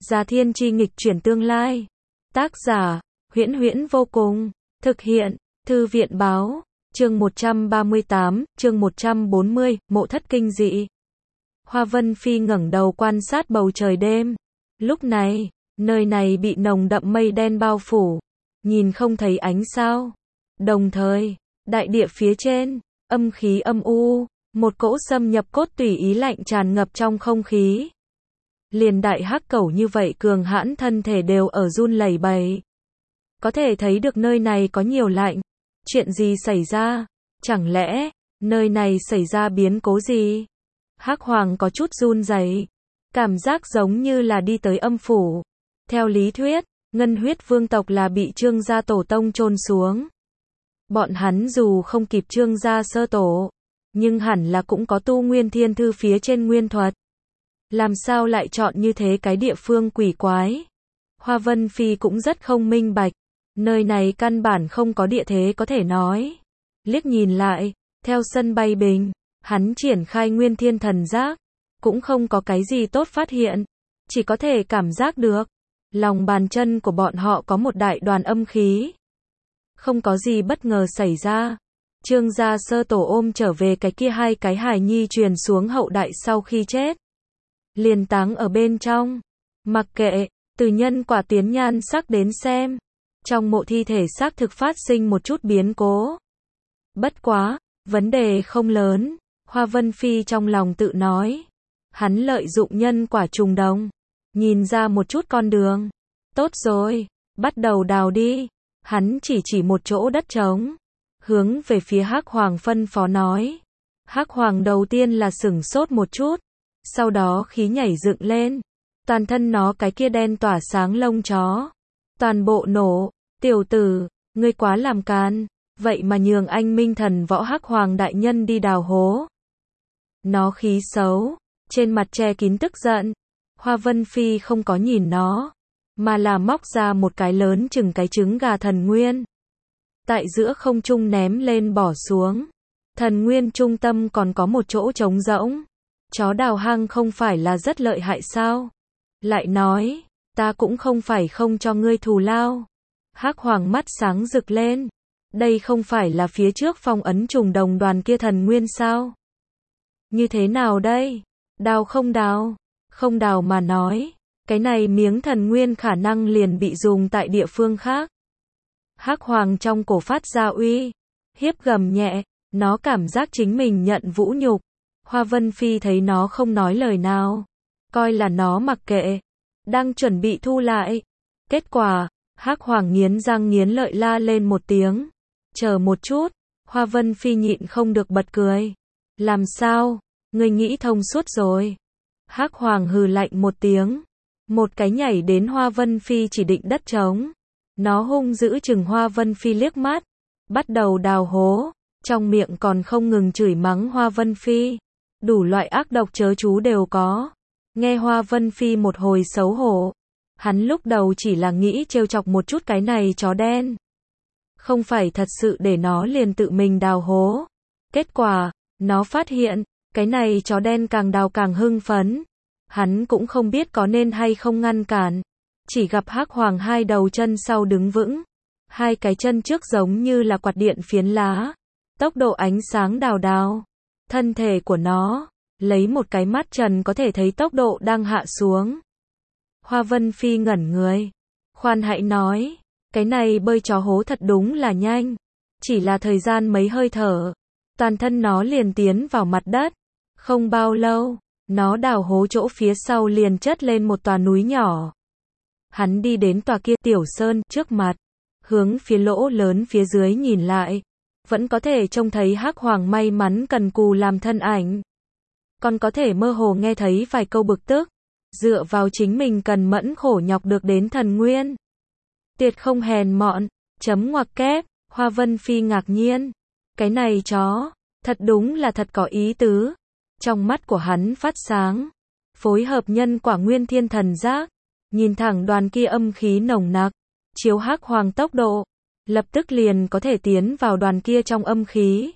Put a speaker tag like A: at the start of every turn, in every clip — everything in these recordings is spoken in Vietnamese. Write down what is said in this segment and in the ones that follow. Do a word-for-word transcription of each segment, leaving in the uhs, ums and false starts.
A: Già Thiên Chi nghịch chuyển tương lai. Tác giả, Huyễn Huyễn vô cùng. Thực hiện, Thư viện báo. Chương một trăm ba mươi tám, chương một trăm bốn mươi, mộ thất kinh dị. Hoa Vân Phi ngẩng đầu quan sát bầu trời đêm. Lúc này, nơi này bị nồng đậm mây đen bao phủ, nhìn không thấy ánh sao. Đồng thời, đại địa phía trên, âm khí âm u, một cỗ xâm nhập cốt tủy ý lạnh tràn ngập trong không khí. Liền đại hắc cẩu như vậy cường hãn thân thể đều ở run lẩy bẩy. Có thể thấy được nơi này có nhiều lạnh. Chuyện gì xảy ra? Chẳng lẽ, nơi này xảy ra biến cố gì? Hắc Hoàng có chút run rẩy, cảm giác giống như là đi tới âm phủ. Theo lý thuyết, Ngân Huyết Vương tộc là bị Trương gia tổ tông chôn xuống. Bọn hắn dù không kịp Trương gia sơ tổ, nhưng hẳn là cũng có tu Nguyên Thiên Thư phía trên nguyên thuật. Làm sao lại chọn như thế cái địa phương quỷ quái? Hoa Vân Phi cũng rất không minh bạch. Nơi này căn bản không có địa thế có thể nói. Liếc nhìn lại, theo sân bay bình, hắn triển khai Nguyên Thiên Thần Giác, cũng không có cái gì tốt phát hiện, chỉ có thể cảm giác được, lòng bàn chân của bọn họ có một đại đoàn âm khí. Không có gì bất ngờ xảy ra. Trương gia sơ tổ ôm trở về cái kia hai cái hài nhi truyền xuống hậu đại sau khi chết, liền táng ở bên trong. Mặc kệ, từ nhân quả tiến nhan sắc đến xem, trong mộ thi thể xác thực phát sinh một chút biến cố. Bất quá, vấn đề không lớn, Hoa Vân Phi trong lòng tự nói. Hắn lợi dụng nhân quả trùng đồng, nhìn ra một chút con đường. Tốt rồi, bắt đầu đào đi. Hắn chỉ chỉ một chỗ đất trống, hướng về phía Hắc Hoàng phân phó nói. Hắc Hoàng đầu tiên là sửng sốt một chút, sau đó khí nhảy dựng lên, toàn thân nó cái kia đen tỏa sáng lông chó, toàn bộ nổ. Tiểu tử, ngươi quá làm can, vậy mà nhường anh Minh Thần Võ Hắc Hoàng đại nhân đi đào hố. Nó khí xấu, trên mặt che kín tức giận. Hoa Vân Phi không có nhìn nó, mà là móc ra một cái lớn chừng cái trứng gà thần nguyên. Tại giữa không trung ném lên bỏ xuống. Thần nguyên trung tâm còn có một chỗ trống rỗng. Chó đào hang không phải là rất lợi hại sao? Lại nói, ta cũng không phải không cho ngươi thù lao. Hắc Hoàng mắt sáng rực lên. Đây không phải là phía trước phong ấn trùng đồng đoàn kia thần nguyên sao? Như thế nào đây? Đào không đào? Không đào mà nói, cái này miếng thần nguyên khả năng liền bị dùng tại địa phương khác. Hắc Hoàng trong cổ phát ra uy hiếp gầm nhẹ, nó cảm giác chính mình nhận vũ nhục. Hoa Vân Phi thấy nó không nói lời nào, coi là nó mặc kệ, đang chuẩn bị thu lại. Kết quả, Hắc Hoàng nghiến răng nghiến lợi la lên một tiếng. Chờ một chút, Hoa Vân Phi nhịn không được bật cười. Làm sao? Ngươi nghĩ thông suốt rồi. Hắc Hoàng hừ lạnh một tiếng, một cái nhảy đến Hoa Vân Phi chỉ định đất trống. Nó hung dữ chừng Hoa Vân Phi liếc mắt, bắt đầu đào hố, trong miệng còn không ngừng chửi mắng Hoa Vân Phi. Đủ loại ác độc chớ chú đều có. Nghe Hoa Vân Phi một hồi xấu hổ. Hắn lúc đầu chỉ là nghĩ trêu chọc một chút cái này chó đen, không phải thật sự để nó liền tự mình đào hố. Kết quả, nó phát hiện, cái này chó đen càng đào càng hưng phấn. Hắn cũng không biết có nên hay không ngăn cản. Chỉ gặp Hắc Hoàng hai đầu chân sau đứng vững, hai cái chân trước giống như là quạt điện phiến lá, tốc độ ánh sáng đào đào. Thân thể của nó, lấy một cái mắt trần có thể thấy tốc độ đang hạ xuống. Hoa Vân Phi ngẩn người. Khoan hãy nói, cái này bơi chó hố thật đúng là nhanh. Chỉ là thời gian mấy hơi thở, toàn thân nó liền tiến vào mặt đất. Không bao lâu, nó đào hố chỗ phía sau liền chất lên một tòa núi nhỏ. Hắn đi đến tòa kia tiểu sơn trước mặt, hướng phía lỗ lớn phía dưới nhìn lại, vẫn có thể trông thấy Hắc Hoàng may mắn cần cù làm thân ảnh. Còn có thể mơ hồ nghe thấy vài câu bực tức, dựa vào chính mình cần mẫn khổ nhọc được đến thần nguyên. Tuyệt không hèn mọn, chấm ngoặc kép. Hoa Vân Phi ngạc nhiên, cái này chó, thật đúng là thật có ý tứ. Trong mắt của hắn phát sáng, phối hợp nhân quả Nguyên Thiên Thần Giác, nhìn thẳng đoàn kia âm khí nồng nặc, chiếu Hắc Hoàng tốc độ, lập tức liền có thể tiến vào đoàn kia trong âm khí.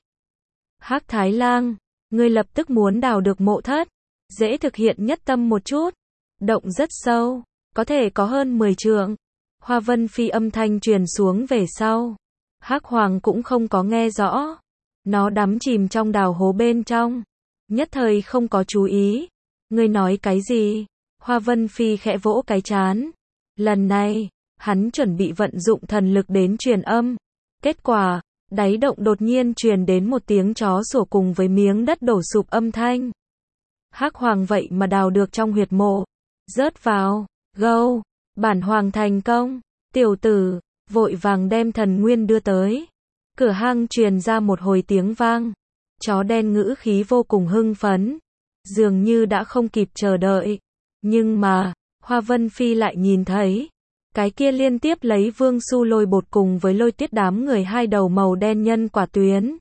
A: Hắc Thái Lang, ngươi lập tức muốn đào được mộ thất, dễ thực hiện nhất tâm một chút, động rất sâu, có thể có hơn mười trượng. Hoa Vân Phi âm thanh truyền xuống về sau. Hắc Hoàng cũng không có nghe rõ. Nó đắm chìm trong đào hố bên trong. Nhất thời không có chú ý. Ngươi nói cái gì? Hoa Vân Phi khẽ vỗ cái trán. Lần này, hắn chuẩn bị vận dụng thần lực đến truyền âm. Kết quả, đáy động đột nhiên truyền đến một tiếng chó sủa cùng với miếng đất đổ sụp âm thanh. Hắc Hoàng vậy mà đào được trong huyệt mộ. Rớt vào, gâu, bản hoàng thành công. Tiểu tử, vội vàng đem thần nguyên đưa tới. Cửa hang truyền ra một hồi tiếng vang. Chó đen ngữ khí vô cùng hưng phấn. Dường như đã không kịp chờ đợi. Nhưng mà, Hoa Vân Phi lại nhìn thấy. Cái kia liên tiếp lấy Vương Su Lôi Bột cùng với Lôi Tiết đám người hai đầu màu đen nhân quả tuyến.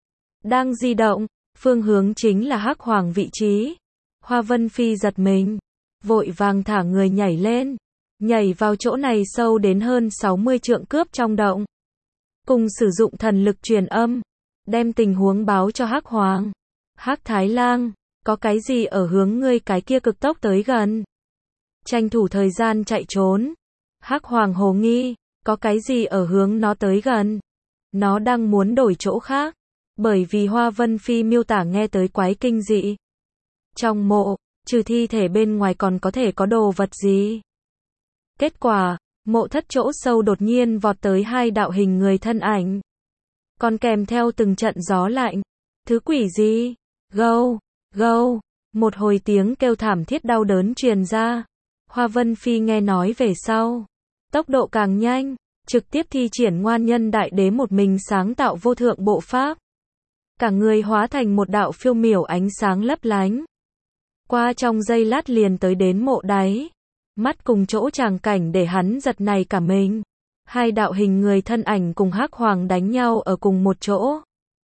A: Đang di động, phương hướng chính là Hắc Hoàng vị trí. Hoa Vân Phi giật mình. Vội vàng thả người nhảy lên. Nhảy vào chỗ này sâu đến hơn sáu mươi trượng cướp trong động. Cùng sử dụng thần lực truyền âm. Đem tình huống báo cho Hắc Hoàng. Hắc Thái Lang, có cái gì ở hướng ngươi cái kia cực tốc tới gần? Tranh thủ thời gian chạy trốn. Hắc Hoàng hồ nghi, có cái gì ở hướng nó tới gần? Nó đang muốn đổi chỗ khác. Bởi vì Hoa Vân Phi miêu tả nghe tới quái kinh dị. Trong mộ, trừ thi thể bên ngoài còn có thể có đồ vật gì? Kết quả, mộ thất chỗ sâu đột nhiên vọt tới hai đạo hình người thân ảnh. Còn kèm theo từng trận gió lạnh. Thứ quỷ gì? Gâu, gâu, một hồi tiếng kêu thảm thiết đau đớn truyền ra. Hoa Vân Phi nghe nói về sau. Tốc độ càng nhanh, trực tiếp thi triển ngoan nhân đại đế một mình sáng tạo vô thượng bộ pháp. Cả người hóa thành một đạo phiêu miểu ánh sáng lấp lánh. Qua trong giây lát liền tới đến mộ đáy. Mắt cùng chỗ tràng cảnh để hắn giật nảy cả mình. Hai đạo hình người thân ảnh cùng Hắc Hoàng đánh nhau ở cùng một chỗ.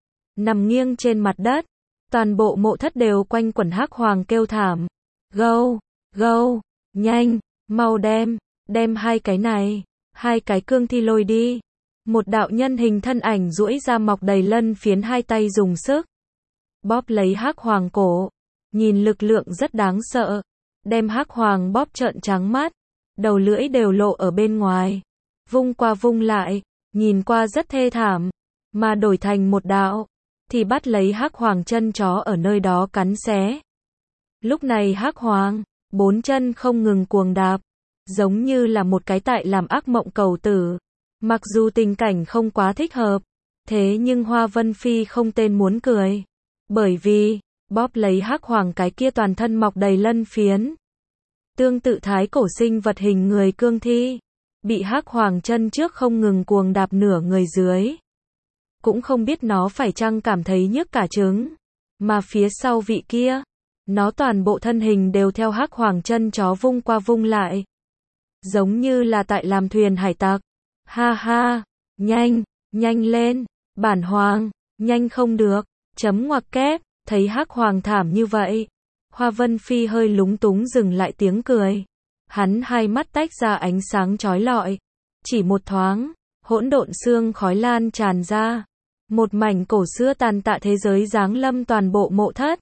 A: Nằm nghiêng trên mặt đất. Toàn bộ mộ thất đều quanh quẩn Hắc Hoàng kêu thảm. Gâu, gâu, nhanh, mau đem, đem hai cái này, hai cái cương thi lôi đi. Một đạo nhân hình thân ảnh duỗi ra mọc đầy lân phiến hai tay dùng sức. Bóp lấy Hắc Hoàng cổ. Nhìn lực lượng rất đáng sợ. Đem Hắc Hoàng bóp trợn trắng mắt. Đầu lưỡi đều lộ ở bên ngoài. Vung qua vung lại. Nhìn qua rất thê thảm. Mà đổi thành một đạo. Thì bắt lấy Hắc Hoàng chân chó ở nơi đó cắn xé. Lúc này Hắc Hoàng, bốn chân không ngừng cuồng đạp. Giống như là một cái tại làm ác mộng cầu tử. Mặc dù tình cảnh không quá thích hợp. Thế nhưng Hoa Vân Phi không tên muốn cười. Bởi vì, bóp lấy Hắc Hoàng cái kia toàn thân mọc đầy lân phiến. Tương tự thái cổ sinh vật hình người cương thi. Bị Hắc Hoàng chân trước không ngừng cuồng đạp nửa người dưới. Cũng không biết nó phải chăng cảm thấy nhức cả trứng. Mà phía sau vị kia, nó toàn bộ thân hình đều theo Hắc Hoàng chân chó vung qua vung lại. Giống như là tại làm thuyền hải tặc. Ha ha, nhanh, nhanh lên, bản hoàng, nhanh không được, chấm ngoặc kép, thấy Hắc Hoàng thảm như vậy. Hoa Vân Phi hơi lúng túng dừng lại tiếng cười. Hắn hai mắt tách ra ánh sáng chói lọi. Chỉ một thoáng, hỗn độn xương khói lan tràn ra. Một mảnh cổ xưa tàn tạ thế giới giáng lâm toàn bộ mộ thất.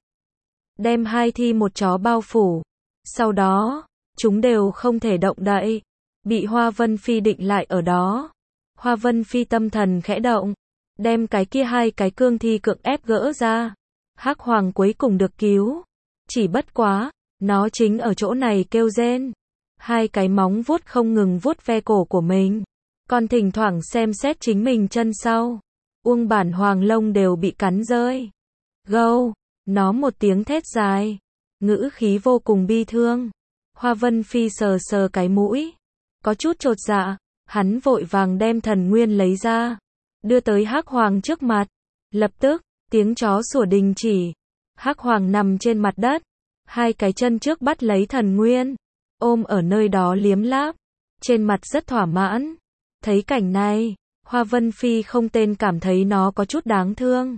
A: Đem hai thi một chó bao phủ. Sau đó, chúng đều không thể động đậy. Bị Hoa Vân Phi định lại ở đó. Hoa Vân Phi tâm thần khẽ động. Đem cái kia hai cái cương thi cưỡng ép gỡ ra. Hắc Hoàng cuối cùng được cứu. Chỉ bất quá, nó chính ở chỗ này kêu rên. Hai cái móng vuốt không ngừng vuốt ve cổ của mình. Còn thỉnh thoảng xem xét chính mình chân sau. Uông bản hoàng lông đều bị cắn rơi. Gâu, nó một tiếng thét dài. Ngữ khí vô cùng bi thương. Hoa Vân Phi sờ sờ cái mũi. Có chút chột dạ. Hắn vội vàng đem thần nguyên lấy ra. Đưa tới Hắc Hoàng trước mặt. Lập tức, tiếng chó sủa đình chỉ. Hắc Hoàng nằm trên mặt đất. Hai cái chân trước bắt lấy thần nguyên. Ôm ở nơi đó liếm láp. Trên mặt rất thỏa mãn. Thấy cảnh này, Hoa Vân Phi không tên cảm thấy nó có chút đáng thương.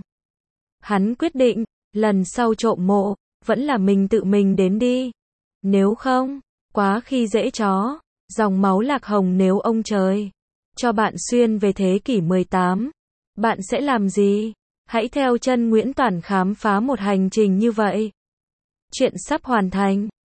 A: Hắn quyết định, lần sau trộm mộ, vẫn là mình tự mình đến đi. Nếu không, quá khi dễ chó. Dòng máu lạc hồng nếu ông trời cho bạn xuyên về thế kỷ mười tám, bạn sẽ làm gì? Hãy theo chân Nguyễn Toản khám phá một hành trình như vậy. Chuyện sắp hoàn thành.